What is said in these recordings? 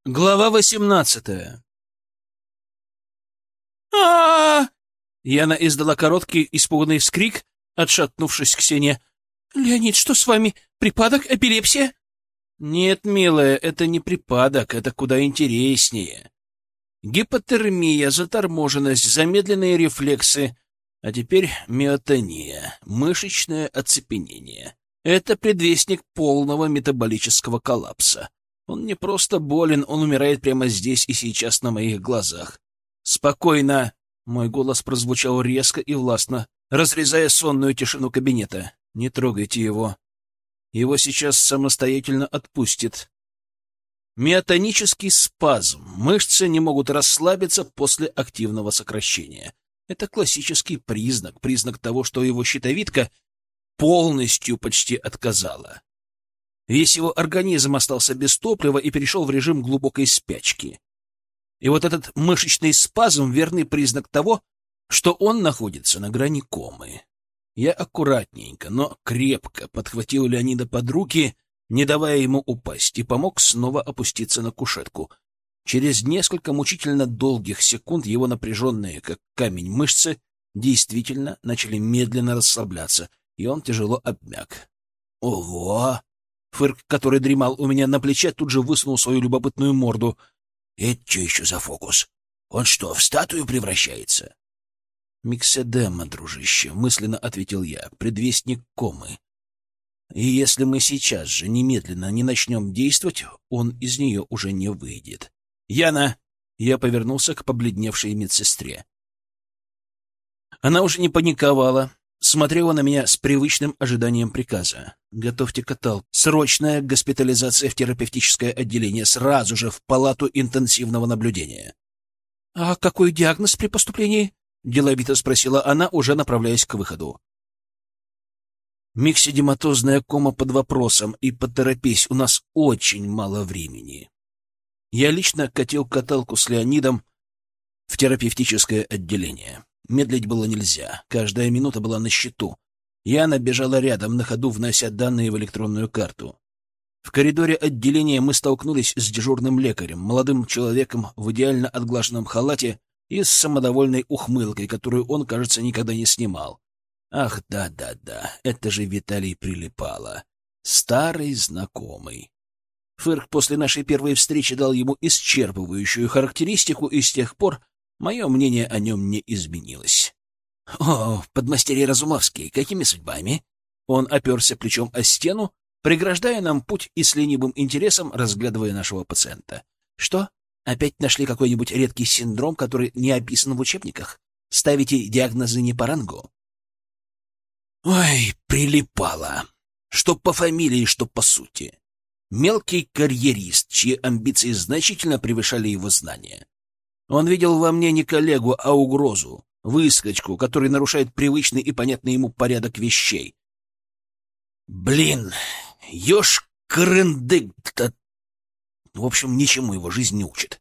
Глава 18. Яна издала короткий испуганный вскрик, отшатнувшись к стене. «Леонид, что с вами? Припадок? Эпилепсия?» «Нет, милая, это не припадок, это куда интереснее. Гипотермия, заторможенность, замедленные рефлексы, а теперь миотония, мышечное оцепенение. Это предвестник полного метаболического коллапса. Он не просто болен, он умирает прямо здесь и сейчас на моих глазах. Спокойно!» Мой голос прозвучал резко и властно, разрезая сонную тишину кабинета. «Не трогайте его. Его сейчас самостоятельно отпустит. Миотонический спазм. Мышцы не могут расслабиться после активного сокращения. Это классический признак того, что его щитовидка полностью почти отказала. Весь его организм остался без топлива и перешел в режим глубокой спячки. И вот этот мышечный спазм — верный признак того, что он находится на грани комы. Я аккуратненько, но крепко подхватил Леонида под руки, не давая ему упасть, и помог снова опуститься на кушетку. Через несколько мучительно долгих секунд его напряженные, как камень, мышцы действительно начали медленно расслабляться, и он тяжело обмяк. «Ого!» Фырк, который дремал у меня на плече, тут же высунул свою любопытную морду. «Это что еще за фокус? Он что, в статую превращается?» «Микседема, дружище», — мысленно ответил я, — «предвестник комы. И если мы сейчас же немедленно не начнем действовать, он из нее уже не выйдет». «Яна!» — я повернулся к побледневшей медсестре. Она уже не паниковала, смотрела на меня с привычным ожиданием приказа. «Готовьте каталку. Срочная госпитализация в терапевтическое отделение, сразу же в палату интенсивного наблюдения». «А какой диагноз при поступлении?» — деловито спросила она, уже направляясь к выходу. «Микседематозная кома под вопросом, и поторопись, у нас очень мало времени». Я лично катил каталку с Леонидом в терапевтическое отделение. Медлить было нельзя, каждая минута была на счету. Яна бежала рядом, на ходу внося данные в электронную карту. В коридоре отделения мы столкнулись с дежурным лекарем, молодым человеком в идеально отглаженном халате и с самодовольной ухмылкой, которую он, кажется, никогда не снимал. Ах, да, это же Виталий Прилипало, старый знакомый. Фырк после нашей первой встречи дал ему исчерпывающую характеристику, и с тех пор мое мнение о нем не изменилось. «О, подмастерье Разумовский, какими судьбами?» Он оперся плечом о стену, преграждая нам путь и с ленивым интересом разглядывая нашего пациента. «Что? Опять нашли какой-нибудь редкий синдром, который не описан в учебниках? Ставите диагнозы не по рангу?» «Ой, Прилипало! Что по фамилии, что по сути. Мелкий карьерист, чьи амбиции значительно превышали его знания. Он видел во мне не коллегу, а угрозу, выскочку, который нарушает привычный и понятный ему порядок вещей. Блин, ёж-крындык-то... В общем, ничему его жизнь не учит.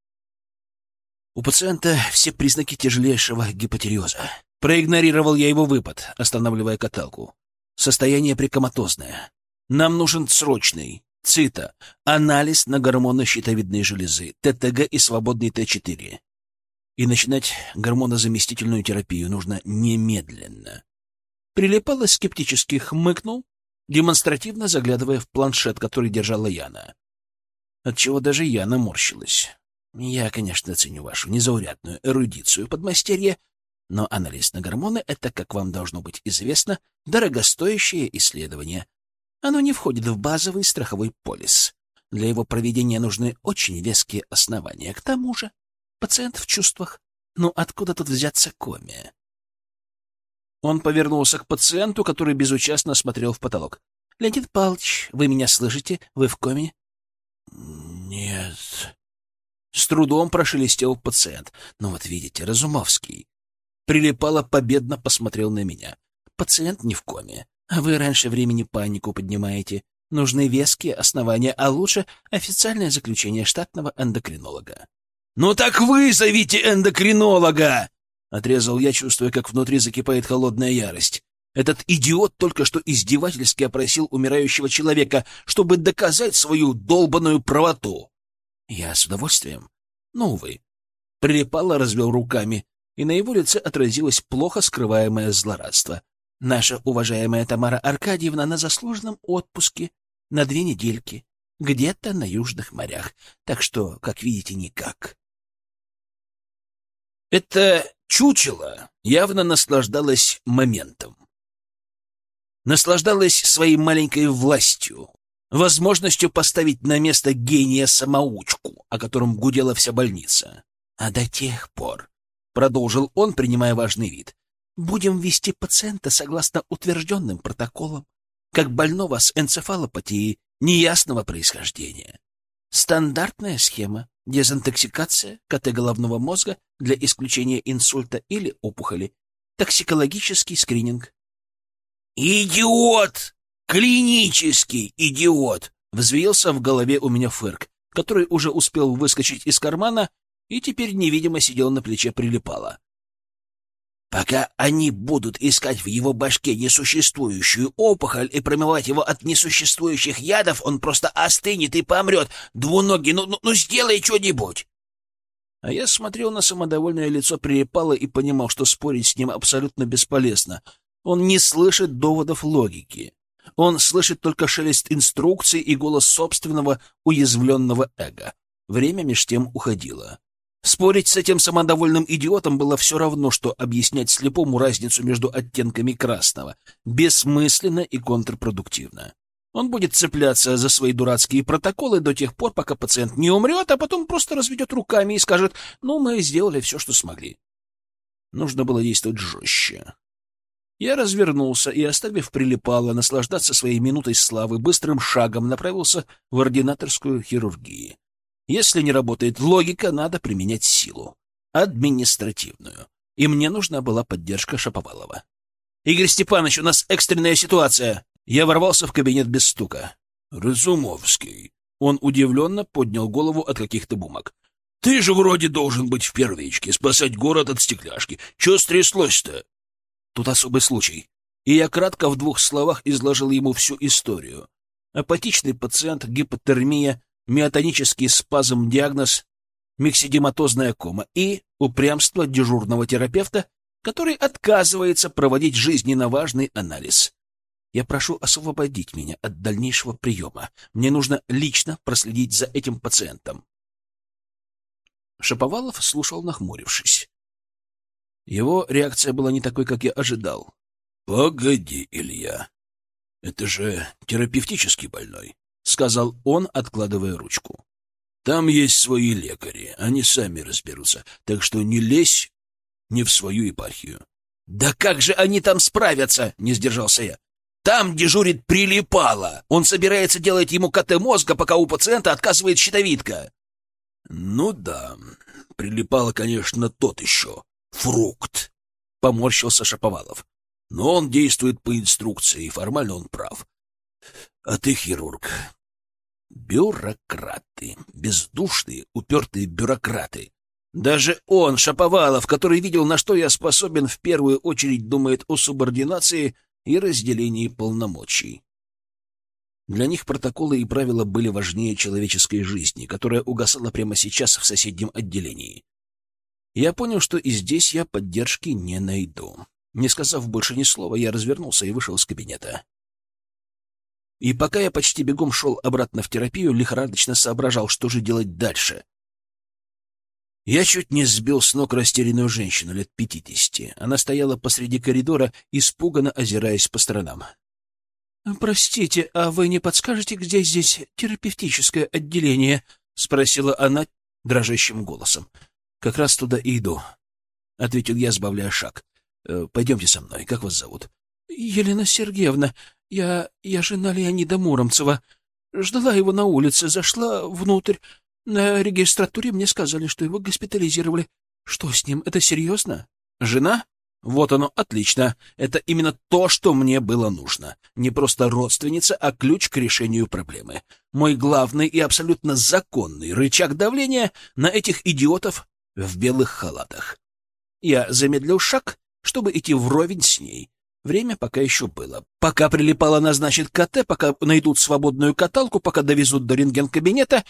У пациента все признаки тяжелейшего гипотериоза. Проигнорировал я его выпад, останавливая каталку. Состояние прикоматозное. Нам нужен срочный анализ на гормоны щитовидной железы, ТТГ и свободный Т4. И начинать гормонозаместительную терапию нужно немедленно. Прилипало скептически хмыкнул, демонстративно заглядывая в планшет, который держала Яна. Отчего даже Яна морщилась. Я, конечно, ценю вашу незаурядную эрудицию, подмастерье, но анализ на гормоны — это, как вам должно быть известно, дорогостоящее исследование. Оно не входит в базовый страховой полис. Для его проведения нужны очень веские основания. К тому же пациент в чувствах. Ну, откуда тут взяться коме? Он повернулся к пациенту, который безучастно смотрел в потолок. — Леонид Павлович, вы меня слышите? Вы в коме? — Нет. С трудом прошелестел пациент. Ну вот видите, Разумовский. Прилипало победно посмотрел на меня. Пациент не в коме. А вы раньше времени панику поднимаете. Нужны веские основания, а лучше официальное заключение штатного эндокринолога. — Ну так вызовите эндокринолога! — отрезал я, чувствуя, как внутри закипает холодная ярость. Этот идиот только что издевательски опросил умирающего человека, чтобы доказать свою долбаную правоту. Я с удовольствием. Но, увы. Прилипало, развел руками, и на его лице отразилось плохо скрываемое злорадство. Наша уважаемая Тамара Аркадьевна на заслуженном отпуске на 2 недельки, где-то на южных морях. Так что, как видите, никак. Это чучело явно наслаждалось моментом. Наслаждалось своей маленькой властью, возможностью поставить на место гения-самоучку, о котором гудела вся больница. А до тех пор, — продолжил он, принимая важный вид, — будем вести пациента согласно утвержденным протоколам, как больного с энцефалопатией неясного происхождения. Стандартная схема: дезинтоксикация, КТ головного мозга для исключения инсульта или опухоли, токсикологический скрининг. «Идиот! Клинический идиот!» — взвился в голове у меня Фырк, который уже успел выскочить из кармана и теперь невидимо сидел на плече Прилипала. Пока они будут искать в его башке несуществующую опухоль и промывать его от несуществующих ядов, он просто остынет и помрет. Двуногий, ну сделай что-нибудь!» А я смотрел на самодовольное лицо Прилипала и понимал, что спорить с ним абсолютно бесполезно. Он не слышит доводов логики. Он слышит только шелест инструкций и голос собственного уязвленного эго. Время меж тем уходило. Спорить с этим самодовольным идиотом было все равно, что объяснять слепому разницу между оттенками красного. Бессмысленно и контрпродуктивно. Он будет цепляться за свои дурацкие протоколы до тех пор, пока пациент не умрет, а потом просто разведет руками и скажет: «Ну, мы сделали все, что смогли». Нужно было действовать жестче. Я развернулся и, оставив Прилипала наслаждаться своей минутой славы, быстрым шагом направился в ординаторскую хирургии. Если не работает логика, надо применять силу. Административную. И мне нужна была поддержка Шаповалова. «Игорь Степанович, у нас экстренная ситуация!» Я ворвался в кабинет без стука. «Разумовский». Он удивленно поднял голову от каких-то бумаг. «Ты же вроде должен быть в первичке, спасать город от стекляшки. Че стряслось-то?» «Тут особый случай». И я кратко в 2 словах изложил ему всю историю. Апатичный пациент, гипотермия, миотонический спазм, диагноз миксидематозная кома и упрямство дежурного терапевта, который отказывается проводить жизненно важный анализ. Я прошу освободить меня от дальнейшего приема. Мне нужно лично проследить за этим пациентом. Шаповалов слушал, нахмурившись. Его реакция была не такой, как я ожидал. — Погоди, Илья, это же терапевтический больной, — сказал он, откладывая ручку. — Там есть свои лекари, они сами разберутся, так что не лезь не в свою епархию. — Да как же они там справятся? — не сдержался я. — Там дежурит Прилипало. Он собирается делать ему КТ мозга, пока у пациента отказывает щитовидка. — Ну да, Прилипало, конечно, тот еще фрукт, — поморщился Шаповалов. — Но он действует по инструкции, и формально он прав. А ты хирург. Бюрократы. Бездушные, упертые бюрократы. Даже он, Шаповалов, который видел, на что я способен, в первую очередь думает о субординации и разделении полномочий. Для них протоколы и правила были важнее человеческой жизни, которая угасала прямо сейчас в соседнем отделении. Я понял, что и здесь я поддержки не найду. Не сказав больше ни слова, я развернулся и вышел из кабинета. И пока я почти бегом шел обратно в терапию, лихорадочно соображал, что же делать дальше. Я чуть не сбил с ног растерянную женщину лет 50. Она стояла посреди коридора, испуганно озираясь по сторонам. — Простите, а вы не подскажете, где здесь терапевтическое отделение? — спросила она дрожащим голосом. — Как раз туда и иду, — ответил я, сбавляя шаг. — Пойдемте со мной. Как вас зовут? — Елена Сергеевна. Я жена Леонида Муромцева. Ждала его на улице, зашла внутрь. На регистратуре мне сказали, что его госпитализировали. Что с ним? Это серьезно? Жена? Вот оно, отлично. Это именно то, что мне было нужно. Не просто родственница, а ключ к решению проблемы. Мой главный и абсолютно законный рычаг давления на этих идиотов в белых халатах. Я замедлил шаг, чтобы идти вровень с ней. Время пока еще было. Пока Прилипало назначит КТ, пока найдут свободную каталку, пока довезут до рентген-кабинета,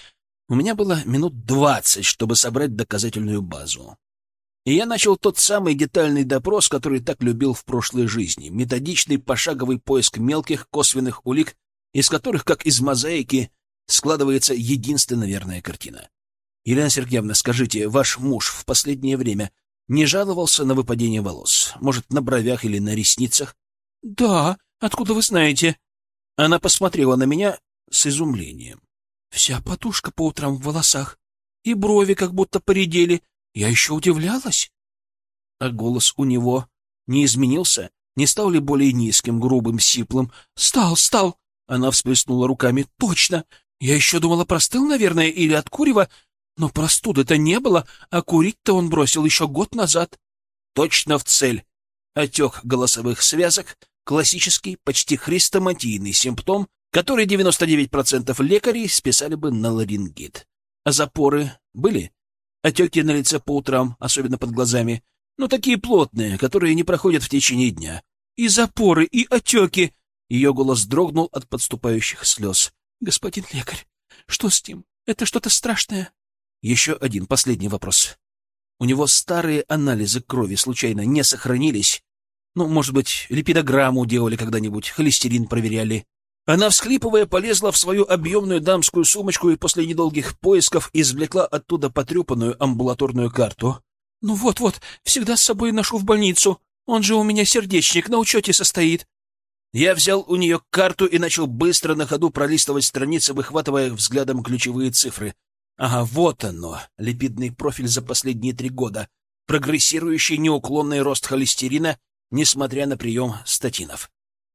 У меня было минут 20, чтобы собрать доказательную базу. И я начал тот самый детальный допрос, который так любил в прошлой жизни, методичный пошаговый поиск мелких косвенных улик, из которых, как из мозаики, складывается единственная верная картина. Елена Сергеевна, скажите, ваш муж в последнее время не жаловался на выпадение волос? Может, на бровях или на ресницах? — Да, откуда вы знаете? Она посмотрела на меня с изумлением. — Вся подушка по утрам в волосах, и брови как будто поредели. Я еще удивлялась. А голос у него не изменился? Не стал ли более низким, грубым, сиплым? — Стал. Она всплеснула руками. — Точно. Я еще думала, простыл, наверное, или от курева. Но простуды-то не было, а курить-то он бросил еще год назад. Точно в цель. Отек голосовых связок — классический, почти хрестоматийный симптом, который 99% лекарей списали бы на ларингит. А запоры были? Отеки на лице по утрам, особенно под глазами. Ну, такие плотные, которые не проходят в течение дня. И запоры, и отеки. Ее голос дрогнул от подступающих слез. Господин лекарь, что с ним? Это что-то страшное? Еще один, последний вопрос. У него старые анализы крови случайно не сохранились? Ну, может быть, липидограмму делали когда-нибудь, холестерин проверяли? Она, всхлипывая, полезла в свою объемную дамскую сумочку и после недолгих поисков извлекла оттуда потрепанную амбулаторную карту. «Ну вот-вот, всегда с собой ношу в больницу. Он же у меня сердечник, на учете состоит». Я взял у нее карту и начал быстро на ходу пролистывать страницы, выхватывая взглядом ключевые цифры. Ага, вот оно, липидный профиль за последние 3 года, прогрессирующий неуклонный рост холестерина, несмотря на прием статинов.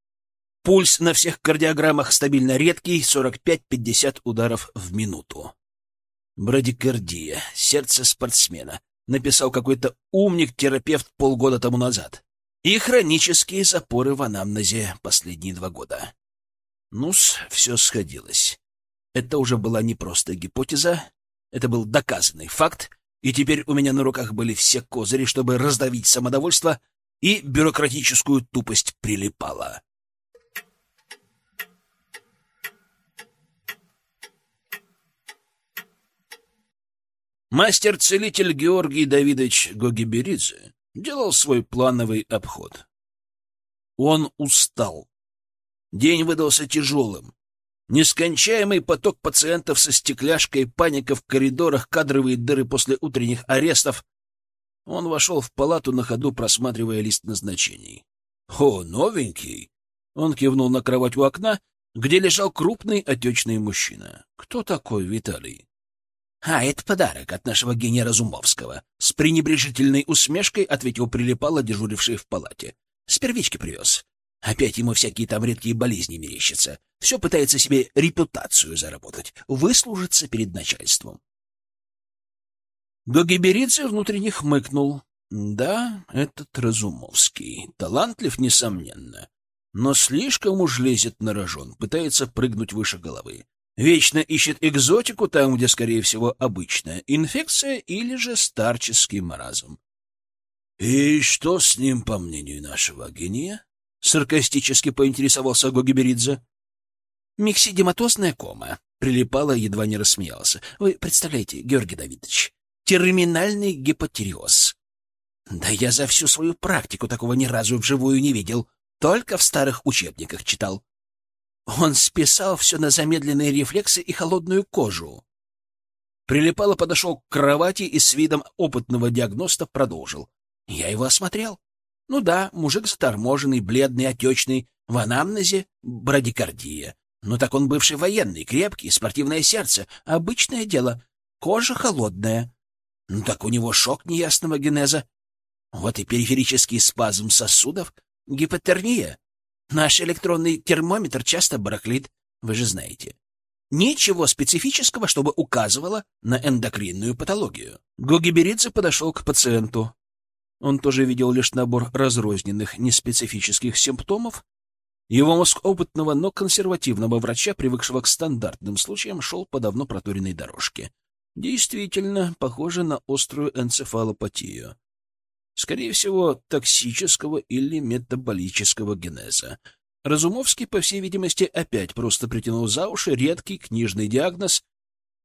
Пульс на всех кардиограммах стабильно редкий, 45-50 ударов в минуту. Брадикардия, сердце спортсмена, написал какой-то умник-терапевт полгода тому назад. И хронические запоры в анамнезе последние 2 года. Ну-с, все сходилось. Это уже была не просто гипотеза, это был доказанный факт, и теперь у меня на руках были все козыри, чтобы раздавить самодовольство, и бюрократическую тупость прилипала. Мастер-целитель Георгий Давидович Гогиберидзе делал свой плановый обход. Он устал. День выдался тяжелым. Нескончаемый поток пациентов со стекляшкой, паника в коридорах, кадровые дыры после утренних арестов. Он вошел в палату на ходу, просматривая лист назначений. «О, новенький!» Он кивнул на кровать у окна, где лежал крупный отечный мужчина. «Кто такой Виталий?» Это подарок от нашего гения Разумовского. С пренебрежительной усмешкой ответил прилипало, дежуривший в палате. С первички привез. Опять ему всякие там редкие болезни мерещатся. Все пытается себе репутацию заработать, выслужиться перед начальством. Гогиберидзе внутренне хмыкнул. Да, этот Разумовский. Талантлив, несомненно. Но слишком уж лезет на рожон, пытается прыгнуть выше головы. Вечно ищет экзотику там, где, скорее всего, обычная инфекция или же старческий маразм. — И что с ним, по мнению нашего гения? — саркастически поинтересовался Гогиберидзе. — Миксидематозная кома. Прилипало, едва не рассмеялся. — Вы представляете, Георгий Давидович, терминальный гипотиреоз. Да я за всю свою практику такого ни разу вживую не видел, только в старых учебниках читал. Он списал все на замедленные рефлексы и холодную кожу. Прилипало подошел к кровати и с видом опытного диагноста продолжил. Я его осмотрел. Ну да, мужик заторможенный, бледный, отечный, в анамнезе брадикардия. Ну так он бывший военный, крепкий, спортивное сердце. Обычное дело. Кожа холодная. Ну так у него шок неясного генеза. Вот и периферический спазм сосудов, гипотермия. Наш электронный термометр часто барахлит, вы же знаете. Ничего специфического, чтобы указывало на эндокринную патологию. Гогиберидзе подошел к пациенту. Он тоже видел лишь набор разрозненных, неспецифических симптомов. Его мозг опытного, но консервативного врача, привыкшего к стандартным случаям, шел по давно проторенной дорожке. Действительно, похоже на острую энцефалопатию. Скорее всего, токсического или метаболического генеза. Разумовский, по всей видимости, опять просто притянул за уши редкий книжный диагноз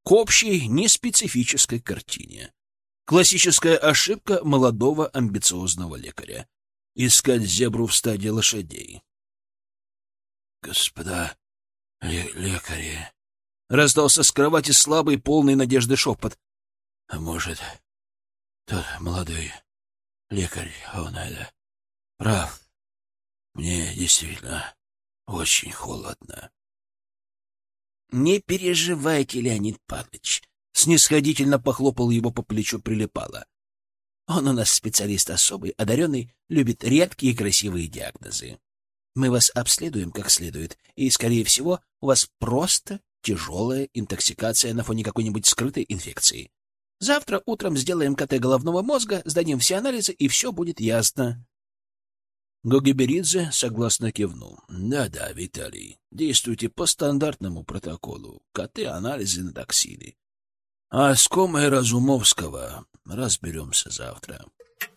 к общей неспецифической картине. Классическая ошибка молодого амбициозного лекаря — искать зебру в стаде лошадей. «Господа лекари!» — раздался с кровати слабый, полный надежды шепот. «А может, тот молодой лекарь, он это прав? Мне действительно очень холодно». «Не переживайте, Леонид Павлович», — снисходительно похлопал его по плечу Прилипало. «Он у нас специалист особый, одаренный, любит редкие и красивые диагнозы. Мы вас обследуем как следует, и, скорее всего, у вас просто тяжелая интоксикация на фоне какой-нибудь скрытой инфекции. Завтра утром сделаем КТ головного мозга, сдадим все анализы, и все будет ясно». Гогиберидзе согласно кивнул. «Да-да, Виталий, действуйте по стандартному протоколу. КТ, анализы на токсины. А с комой Разумовского разберемся завтра».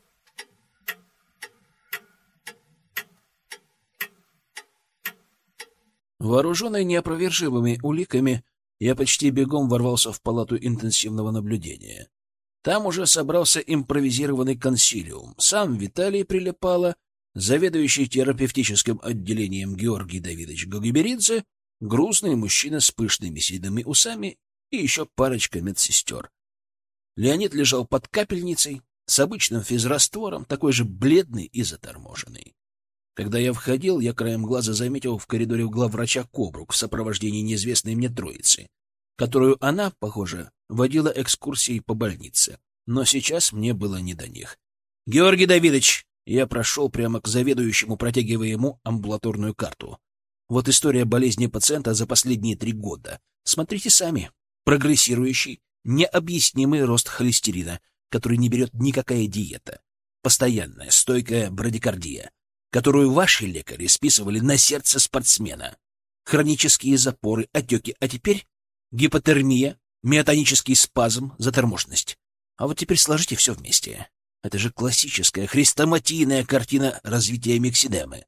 Вооруженный неопровержимыми уликами, я почти бегом ворвался в палату интенсивного наблюдения. Там уже собрался импровизированный консилиум. Сам Виталий Прилипало, заведующий терапевтическим отделением Георгий Давидович Гогиберидзе, грузный мужчина с пышными седыми усами и еще парочка медсестер. Леонид лежал под капельницей с обычным физраствором, такой же бледный и заторможенный. Когда я входил, я краем глаза заметил в коридоре главврача Кобрук в сопровождении неизвестной мне троицы, которую она, похоже, водила экскурсии по больнице. Но сейчас мне было не до них. «Георгий Давидович!» Я прошел прямо к заведующему, протягивая ему амбулаторную карту. «Вот история болезни пациента за последние 3 года. Смотрите сами. Прогрессирующий, необъяснимый рост холестерина, который не берет никакая диета. Постоянная, стойкая брадикардия, которую ваши лекари списывали на сердце спортсмена. Хронические запоры, отеки, а теперь гипотермия, миотонический спазм, заторможенность. А вот теперь сложите все вместе. Это же классическая хрестоматийная картина развития миксидемы.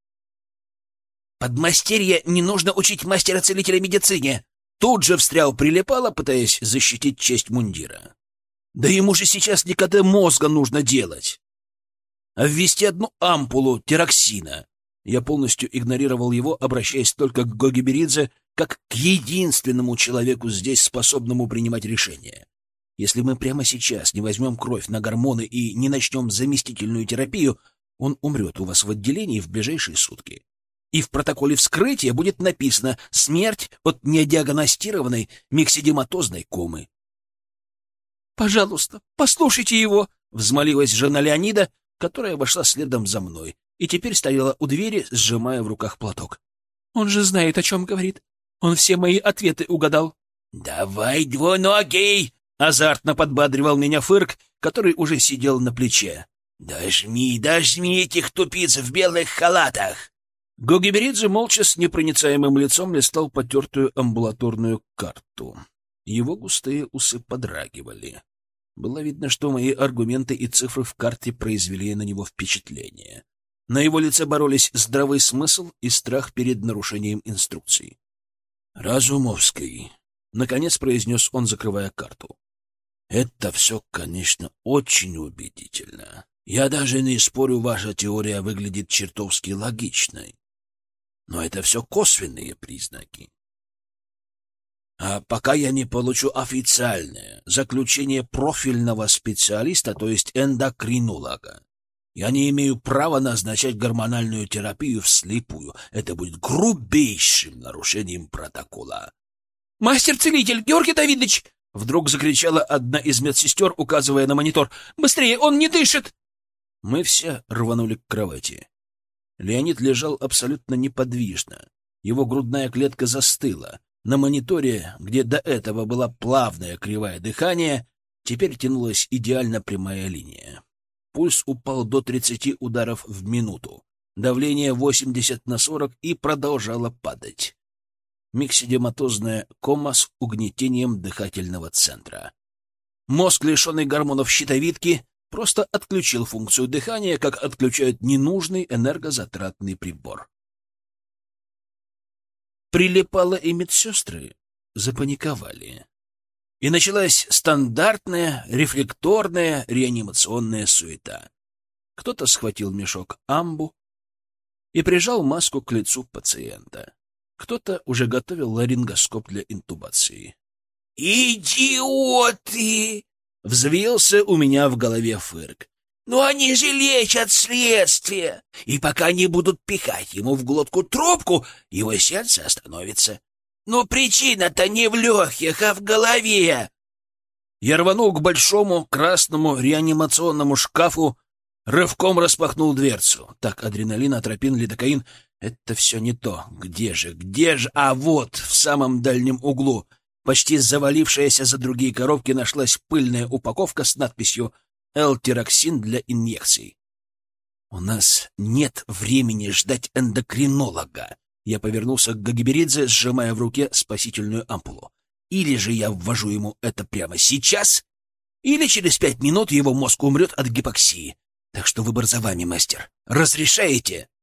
«Подмастерье не нужно учить мастера-целителя медицине!» Тут же встрял Прилипало, пытаясь защитить честь мундира. «Да ему же сейчас не КТ мозга нужно делать, а ввести одну ампулу тироксина». Я полностью игнорировал его, обращаясь только к Гогиберидзе как к единственному человеку здесь, способному принимать решения. Если мы прямо сейчас не возьмем кровь на гормоны и не начнем заместительную терапию, он умрет у вас в отделении в ближайшие сутки. И в протоколе вскрытия будет написано «Смерть от недиагностированной миксидематозной комы». «Пожалуйста, послушайте его!» — взмолилась жена Леонида, которая вошла следом за мной и теперь стояла у двери, сжимая в руках платок. «Он же знает, о чем говорит. Он все мои ответы угадал». «Давай, двуногий!» — азартно подбадривал меня Фырк, который уже сидел на плече. «Дожми, дожми этих тупиц в белых халатах!» Гогиберидзе молча с непроницаемым лицом листал потертую амбулаторную карту. Его густые усы подрагивали. Было видно, что мои аргументы и цифры в карте произвели на него впечатление. На его лице боролись здравый смысл и страх перед нарушением инструкций. «Разумовский», — наконец произнес он, закрывая карту. «Это все, конечно, очень убедительно. Я даже не спорю, ваша теория выглядит чертовски логичной. Но это все косвенные признаки. А пока я не получу официальное заключение профильного специалиста, то есть эндокринолога, я не имею права назначать гормональную терапию вслепую. Это будет грубейшим нарушением протокола». «Мастер-целитель, Георгий Давидович!» — вдруг закричала одна из медсестер, указывая на монитор. «Быстрее, он не дышит!» Мы все рванули к кровати. Леонид лежал абсолютно неподвижно. Его грудная клетка застыла. На мониторе, где до этого была плавная кривая дыхание, теперь тянулась идеально прямая линия. Пульс упал до 30 ударов в минуту. Давление 80/40 и продолжало падать. Миксидематозная кома с угнетением дыхательного центра. Мозг, лишенный гормонов щитовидки, просто отключил функцию дыхания, как отключают ненужный энергозатратный прибор. Прилипало, и медсестры запаниковали. И началась стандартная рефлекторная реанимационная суета. Кто-то схватил мешок амбу и прижал маску к лицу пациента. Кто-то уже готовил ларингоскоп для интубации. «Идиоты!» — взвился у меня в голове Фырк. «Но они же лечат следствие, и пока они будут пихать ему в глотку трубку, его сердце остановится. Но причина-то не в легких, а в голове!» Я рванул к большому красному реанимационному шкафу, рывком распахнул дверцу. Так, адреналин, атропин, лидокаин — это все не то. Где же? А вот, в самом дальнем углу, почти завалившаяся за другие коробки, нашлась пыльная упаковка с надписью «L-тироксин для инъекций». «У нас нет времени ждать эндокринолога». Я повернулся к Гагиберидзе, сжимая в руке спасительную ампулу. Или же я ввожу ему это прямо сейчас, или через 5 минут его мозг умрет от гипоксии. Так что выбор за вами, мастер. Разрешаете?